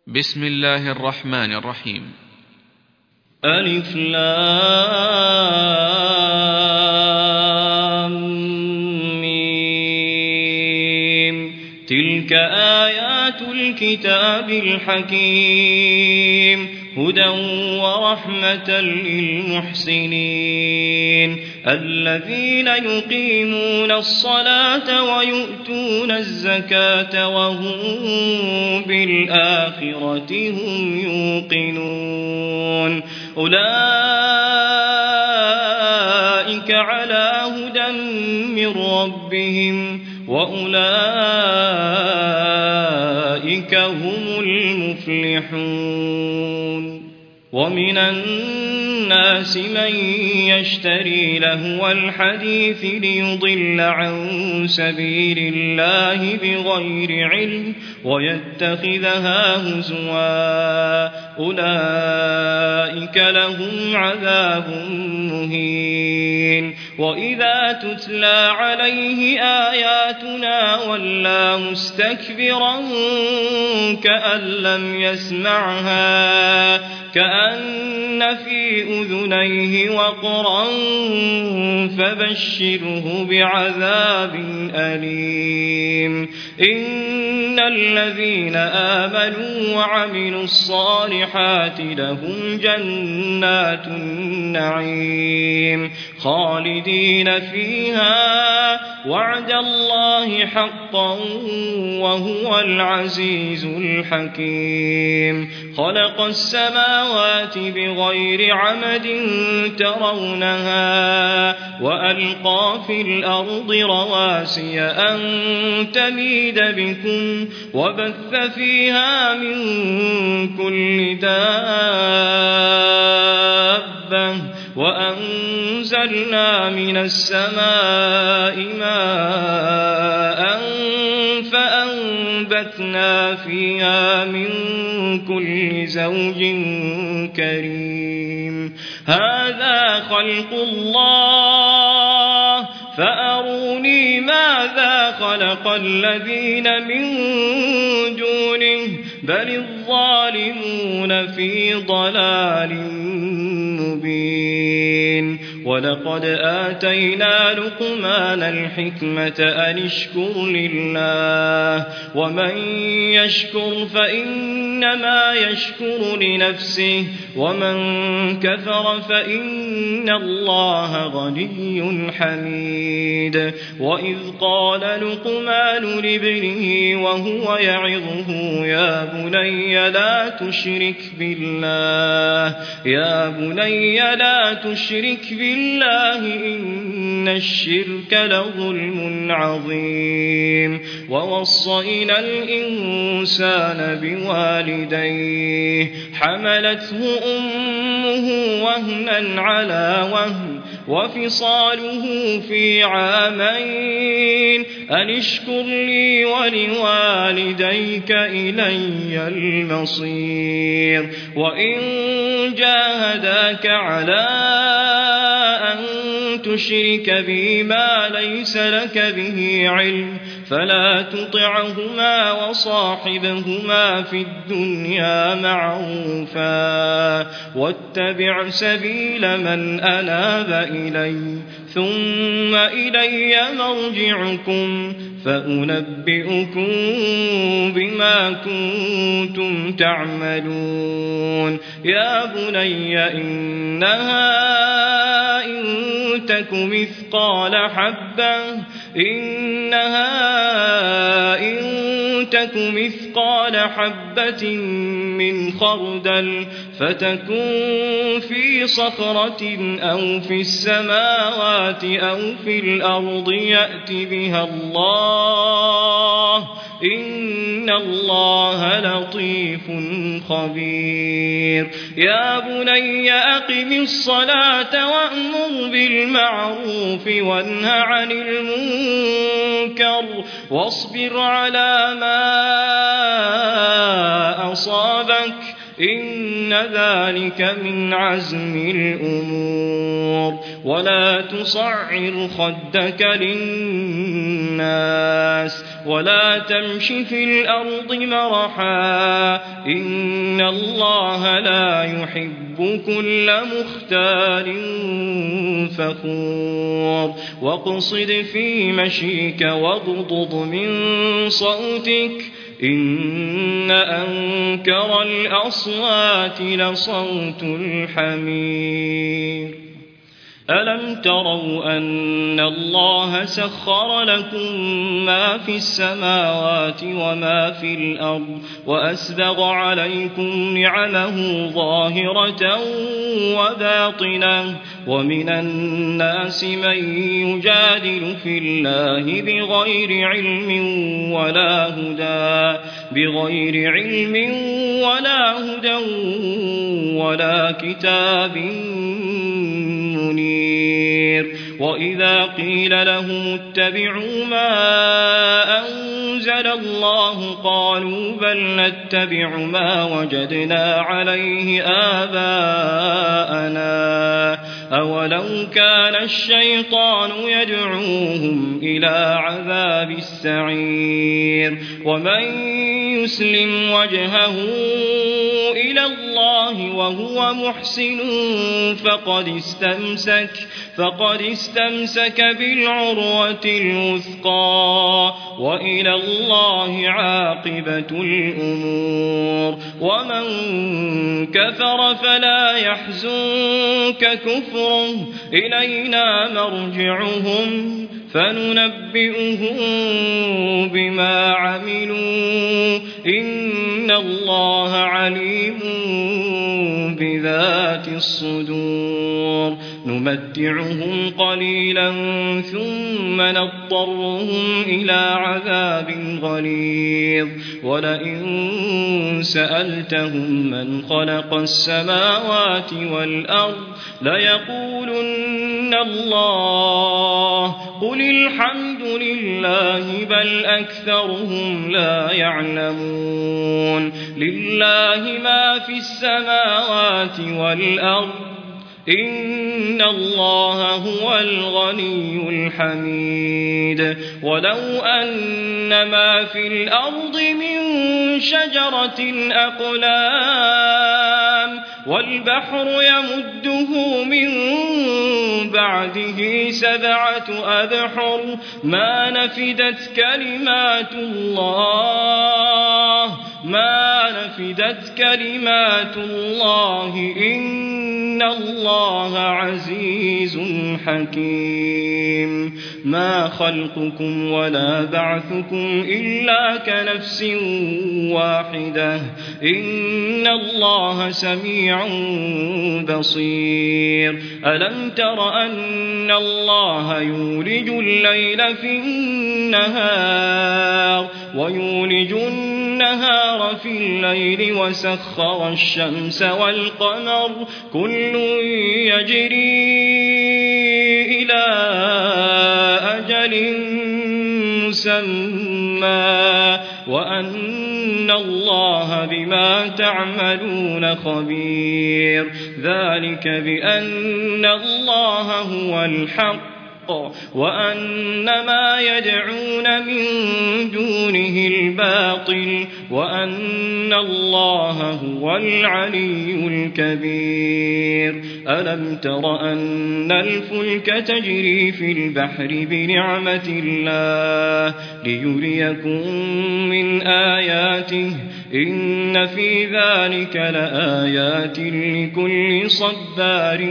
بسم الله الرحمن الرحيم. ألف لام ميم. تلك آيات الكتاب الحكيم هدى ورحمة للمحسنين الذين يقيمون الصلاة ويؤتون الزكاة وهم بالآخرة هم يوقنون أولئك على هدى من ربهم وأولئك هم المفلحون. ومن الناس من يشتري لهو الحديث ليضل عن سبيل الله بغير علم ويتخذها هزوا أولئك لهم عذاب مهين. وإذا تتلى عليه آياتنا ولى مستكبرا كأن لم يسمعها كأن في أذنيه وقرا فبشره بعذاب أليم. إن الذين آمنوا وعملوا الصالحات لهم جنات النعيم خالدين فيها وعد الله حقا وهو العزيز الحكيم. خلق السماوات بغير عمد ترونها وألقى في الأرض رواسي أن تميد بكم وبث فيها من كل دابة وأنزلنا من السماء ماء فأنبتنا فيها من كل زوج كريم. هذا خلق الله فأروني ماذا خلق الذين من دونه بل الظالمون في ضلال مبين. ولقد آتينا لقمان الحكمة أن اشكر لله ومن يشكر فإنما يشكر لنفسه ومن كفر فإن الله غني حميد. وإذ قال لقمان لابنه وهو يعظه يا بني لا تشرك بالله لا تشرك بالله إن الشرك لظلم عظيم. ووصينا الإنسان بوالديه حملته أمه وهنا على وهن وفصاله في عامين أن اشكر لي ولوالديك إلي المصير. وإن جاهداك على أن تشرك بي ما ليس لك به علم فلا تطعهما وصاحبهما في الدنيا معروفا واتبع سبيل من أناب إلي ثم إلي مرجعكم فأنبئكم بما كنتم تعملون. يا بني إنها إن تك مثقال حبة من خردل فتكن في صخرة أو في السماوات أو في الأرض يأت بها الله إن الله لطيف خبير. يا بني أقم الصلاة وأمر بالمعروف وانه عن المنكر واصبر على ما أصابك إن ذلك من عزم الأمور ولا تصعر خدك للناس ولا تمش في الأرض مرحا إن الله لا يحب كل مختال فخور واقصد في مشيك واغضض من صوتك إن أنكر الأصوات لصوت الحمير ألم تروا أن الله سخر لكم ما في السماوات وما في الأرض وأسبغ عليكم نعمه ظاهرة وباطنة ومن الناس من يجادل في الله بغير علم ولا هدى ولا كتاب منير وإذا قيل لهم اتبعوا ما أنزل الله قالوا بل نتبع ما وجدنا عليه آباءنا أولو كان الشيطان يدعوهم إلى عذاب السعير ومن يسلم وجهه إلى الله وهو محسن فقد استمسك بالعروة الوثقى وإلى الله عاقبة الأمور ومن كفر فلا يحزنك كفره إلينا مرجعهم فننبئهم بما عملوا إن الله عليم بذات الصدور نمتعهم قليلا ثم نضطرهم إلى عذاب غليظ ولئن سألتهم من خلق السماوات والأرض ليقولن الله قل الحمد لله بل أكثرهم لا يعلمون لله ما في السماوات والأرض إن الله هو الغني الحميد ولو أن ما في الأرض من شجرة أقلام والبحر يمده من بعده 7 أبحر ما نفدت كلمات الله إن الله عزيز حكيم ما خلقكم ولا بعثكم إلا كنفس واحدة إن الله سميع بصير ألم تر أن الله يولج الليل في النهار ويولج النهار في الليل وسخر الشمس والقمر كل يجري إلى أجل مسمى وأن الله بما تعملون خبير ذلك بأن الله هو الحق وأن ما يدعون من دونه الباطل وأن الله هو العلي الكبير ألم تر أن الفلك تجري في البحر بنعمة الله ليريكم من آياته إن في ذلك لآيات لكل صبار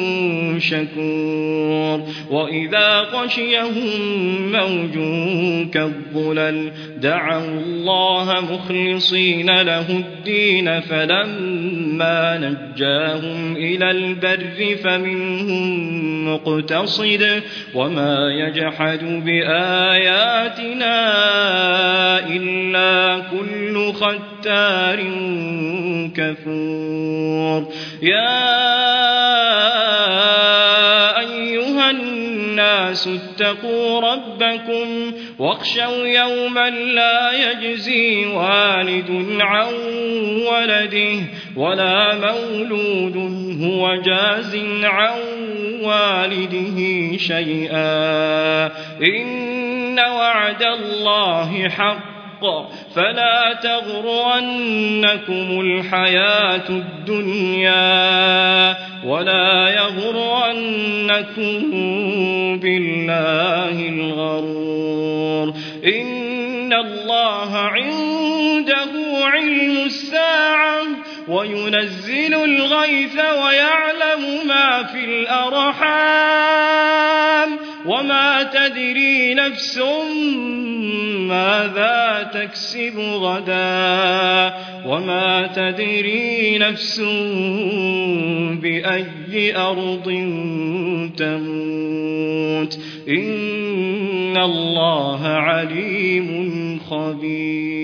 شكور وإذا غشيهم موج كالظلل دعوا الله مخلصين له الدين فلما نجاهم إلى البر فمنهم مقتصد وما يجحد بآياتنا إلا كل ختار كفور يا أيها الناس اتقوا ربكم واخشوا يوما لا يجزي والد عن ولده ولا مولود هو جاز عن والده شيئا إن وعد الله حق فلا تغرنكم الحياة الدنيا ولا يغرنكم بالله الغرور إن الله عنده علم الساعة وينزل الغيث ويعلم ما في الأرحام وما تدري نفس ماذا تكسب غدا وما تدري نفس بأي أرض تموت إن الله عليم خبير